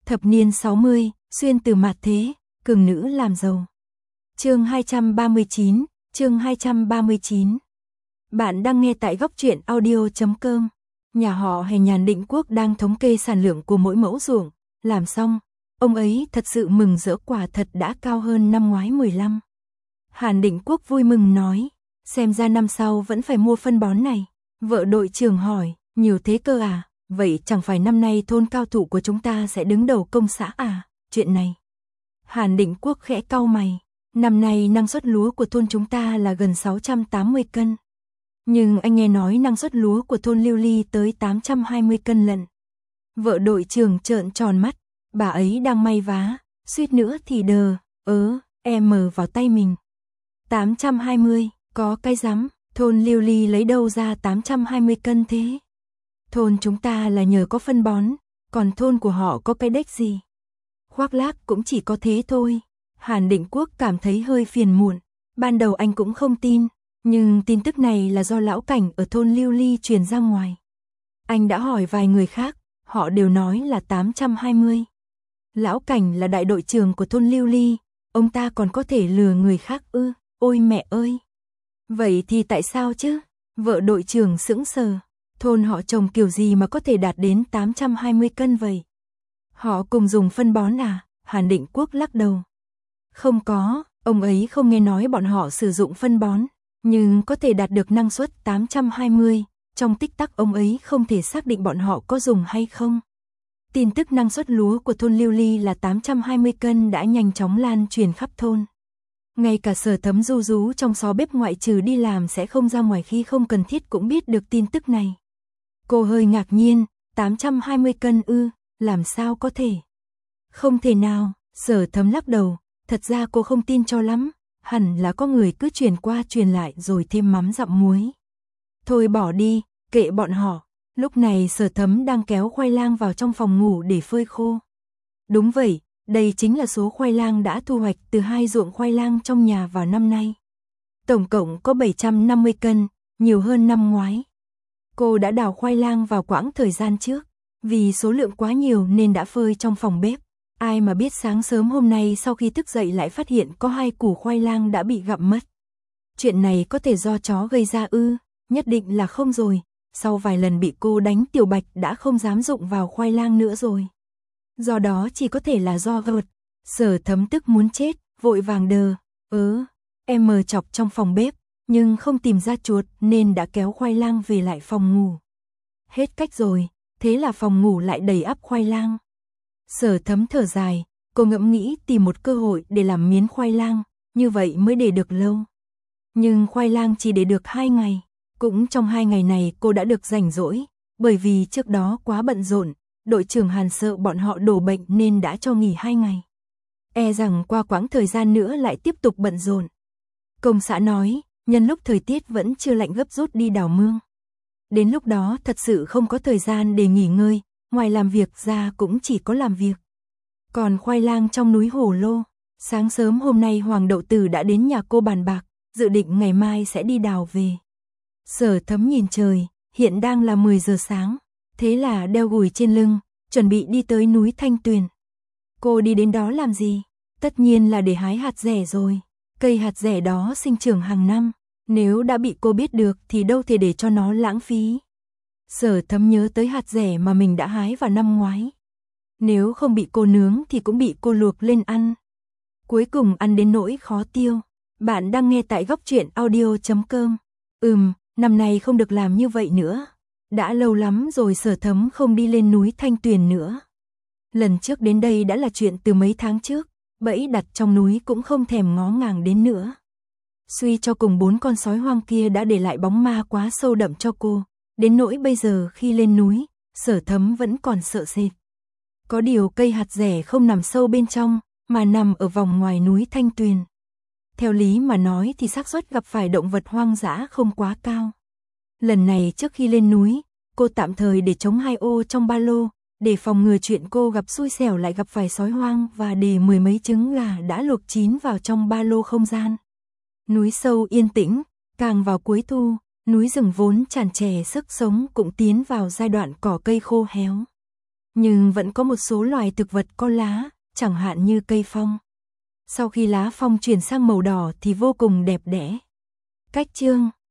Thập niên 60, xuyên từ mạt thế, cường nữ làm giàu. Chương 239, chương 239. Bạn đang nghe tại góc truyện audio.com. Nhà họ Hề Nhàn Định Quốc đang thống kê sản lượng của mỗi mẫu ruộng, làm xong, ông ấy thật sự mừng rỡ, quả thật đã cao hơn năm ngoái 15. Hàn Định Quốc vui mừng nói, xem ra năm sau vẫn phải mua phân bón này. Vợ đội trưởng hỏi, nhiều thế cơ à, vậy chẳng phải năm nay thôn cao thủ của chúng ta sẽ đứng đầu công xã à, chuyện này. Hàn Định Quốc khẽ cau mày, năm nay năng suất lúa của thôn chúng ta là gần 680 cân. Nhưng anh nghe nói năng suất lúa của thôn Lưu Ly tới 820 cân lận. Vợ đội trưởng trợn tròn mắt, bà ấy đang may vá, suýt nữa thì em vào tay mình. 820, có cái rắm, thôn Lưu Ly lấy đâu ra 820 cân thế? Thôn chúng ta là nhờ có phân bón, còn thôn của họ có cái đếch gì? Khoác lác cũng chỉ có thế thôi. Hàn Định Quốc cảm thấy hơi phiền muộn, ban đầu anh cũng không tin, nhưng tin tức này là do lão Cảnh ở thôn Lưu Ly truyền ra ngoài. Anh đã hỏi vài người khác, họ đều nói là 820. Lão Cảnh là đại đội trưởng của thôn Lưu Ly, ông ta còn có thể lừa người khác ư? Ôi mẹ ơi! Vậy thì tại sao chứ? Vợ đội trưởng sững sờ, thôn họ trồng kiểu gì mà có thể đạt đến 820 cân vậy? Họ cùng dùng phân bón à? Hàn Định Quốc lắc đầu. Không có, ông ấy không nghe nói bọn họ sử dụng phân bón, nhưng có thể đạt được năng suất 820, trong tích tắc ông ấy không thể xác định bọn họ có dùng hay không. Tin tức năng suất lúa của thôn Lưu Ly là 820 cân đã nhanh chóng lan truyền khắp thôn. Ngay cả Sở Thấm ru rú trong xó bếp ngoại trừ đi làm sẽ không ra ngoài khi không cần thiết cũng biết được tin tức này. Cô hơi ngạc nhiên, 820 cân ư, làm sao có thể? Không thể nào, Sở Thấm lắc đầu, thật ra cô không tin cho lắm, hẳn là có người cứ truyền qua truyền lại rồi thêm mắm dặm muối. Thôi bỏ đi, kệ bọn họ. Lúc này Sở Thấm đang kéo khoai lang vào trong phòng ngủ để phơi khô. Đúng vậy, đây chính là số khoai lang đã thu hoạch từ 2 ruộng khoai lang trong nhà vào năm nay. Tổng cộng có 750 cân, nhiều hơn năm ngoái. Cô đã đào khoai lang vào quãng thời gian trước, vì số lượng quá nhiều nên đã phơi trong phòng bếp. Ai mà biết sáng sớm hôm nay sau khi thức dậy lại phát hiện có 2 củ khoai lang đã bị gặm mất. Chuyện này có thể do chó gây ra ư? Nhất định là không rồi. Sau vài lần bị cô đánh, Tiểu Bạch đã không dám dụng vào khoai lang nữa rồi. Do đó chỉ có thể là do vật. Sở Thấm tức muốn chết, vội vàng em chọc trong phòng bếp, nhưng không tìm ra chuột nên đã kéo khoai lang về lại phòng ngủ. Hết cách rồi, thế là phòng ngủ lại đầy ắp khoai lang. Sở Thấm thở dài, cô ngẫm nghĩ tìm một cơ hội để làm miến khoai lang, như vậy mới để được lâu. Nhưng khoai lang chỉ để được 2 ngày, cũng trong 2 ngày này cô đã được rảnh rỗi, bởi vì trước đó quá bận rộn, đội trưởng Hàn sợ bọn họ đổ bệnh nên đã cho nghỉ 2 ngày. E rằng qua quãng thời gian nữa lại tiếp tục bận rộn. Công xã nói, nhân lúc thời tiết vẫn chưa lạnh gấp rút đi đào mương. Đến lúc đó thật sự không có thời gian để nghỉ ngơi, ngoài làm việc ra cũng chỉ có làm việc. Còn khoai lang trong núi Hổ Lô, sáng sớm hôm nay Hoàng Đậu Tử đã đến nhà cô bàn bạc, dự định ngày mai sẽ đi đào về. Sở Thấm nhìn trời, hiện đang là 10 giờ sáng, thế là đeo gùi trên lưng, chuẩn bị đi tới núi Thanh Tuyền. Cô đi đến đó làm gì? Tất nhiên là để hái hạt dẻ rồi. Cây hạt dẻ đó sinh trưởng hàng năm, nếu đã bị cô biết được thì đâu thể để cho nó lãng phí. Sở Thấm nhớ tới hạt dẻ mà mình đã hái vào năm ngoái. Nếu không bị cô nướng thì cũng bị cô luộc lên ăn. Cuối cùng ăn đến nỗi khó tiêu. Bạn đang nghe tại góc truyện audio.com. Năm nay không được làm như vậy nữa. Đã lâu lắm rồi Sở Thấm không đi lên núi Thanh Tuyền nữa. Lần trước đến đây đã là chuyện từ mấy tháng trước, bẫy đặt trong núi cũng không thèm ngó ngàng đến nữa. Suy cho cùng 4 con sói hoang kia đã để lại bóng ma quá sâu đậm cho cô, đến nỗi bây giờ khi lên núi, Sở Thấm vẫn còn sợ sệt. Có điều cây hạt dẻ không nằm sâu bên trong, mà nằm ở vòng ngoài núi Thanh Tuyền. Theo lý mà nói thì xác suất gặp phải động vật hoang dã không quá cao. Lần này trước khi lên núi, cô tạm thời để trống 2 ô trong ba lô, để phòng ngừa chuyện cô gặp xui xẻo lại gặp phải sói hoang, và để 10 mấy trứng gà đã luộc chín vào trong ba lô không gian. Núi sâu yên tĩnh, càng vào cuối thu, núi rừng vốn tràn trề sức sống cũng tiến vào giai đoạn cỏ cây khô héo. Nhưng vẫn có một số loài thực vật có lá, chẳng hạn như cây phong. Sau khi lá phong chuyển sang màu đỏ thì vô cùng đẹp đẽ. Cách chương